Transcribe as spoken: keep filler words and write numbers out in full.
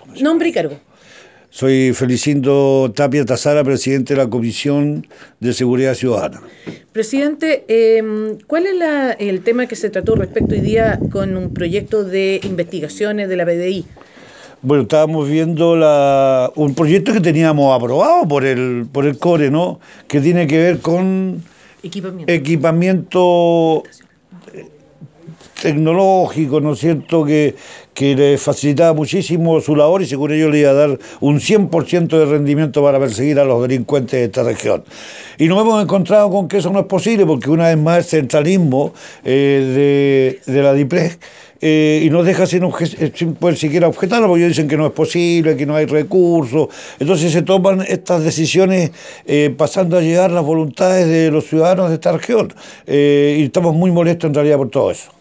Nombre y cargo. Soy Felicindo Tapia Tazara, presidente de la Comisión de Seguridad Ciudadana. Presidente, eh, ¿cuál es la, el tema que se trató respecto hoy día con un proyecto de investigaciones de la P D I? Bueno, estábamos viendo la, un proyecto que teníamos aprobado por el, por el CORE, ¿no? Que tiene que ver con Equipamiento. equipamiento tecnológico, ¿no es cierto?, que, que le facilitaba muchísimo su labor y según ello le iba a dar un cien por ciento de rendimiento para perseguir a los delincuentes de esta región. Y nos hemos encontrado con que eso no es posible porque una vez más el centralismo eh, de, de la DIPRES eh, y nos deja sin, sin poder siquiera objetarlo porque ellos dicen que no es posible, que no hay recursos. Entonces se toman estas decisiones eh, pasando a llegar las voluntades de los ciudadanos de esta región eh, y estamos muy molestos en realidad por todo eso.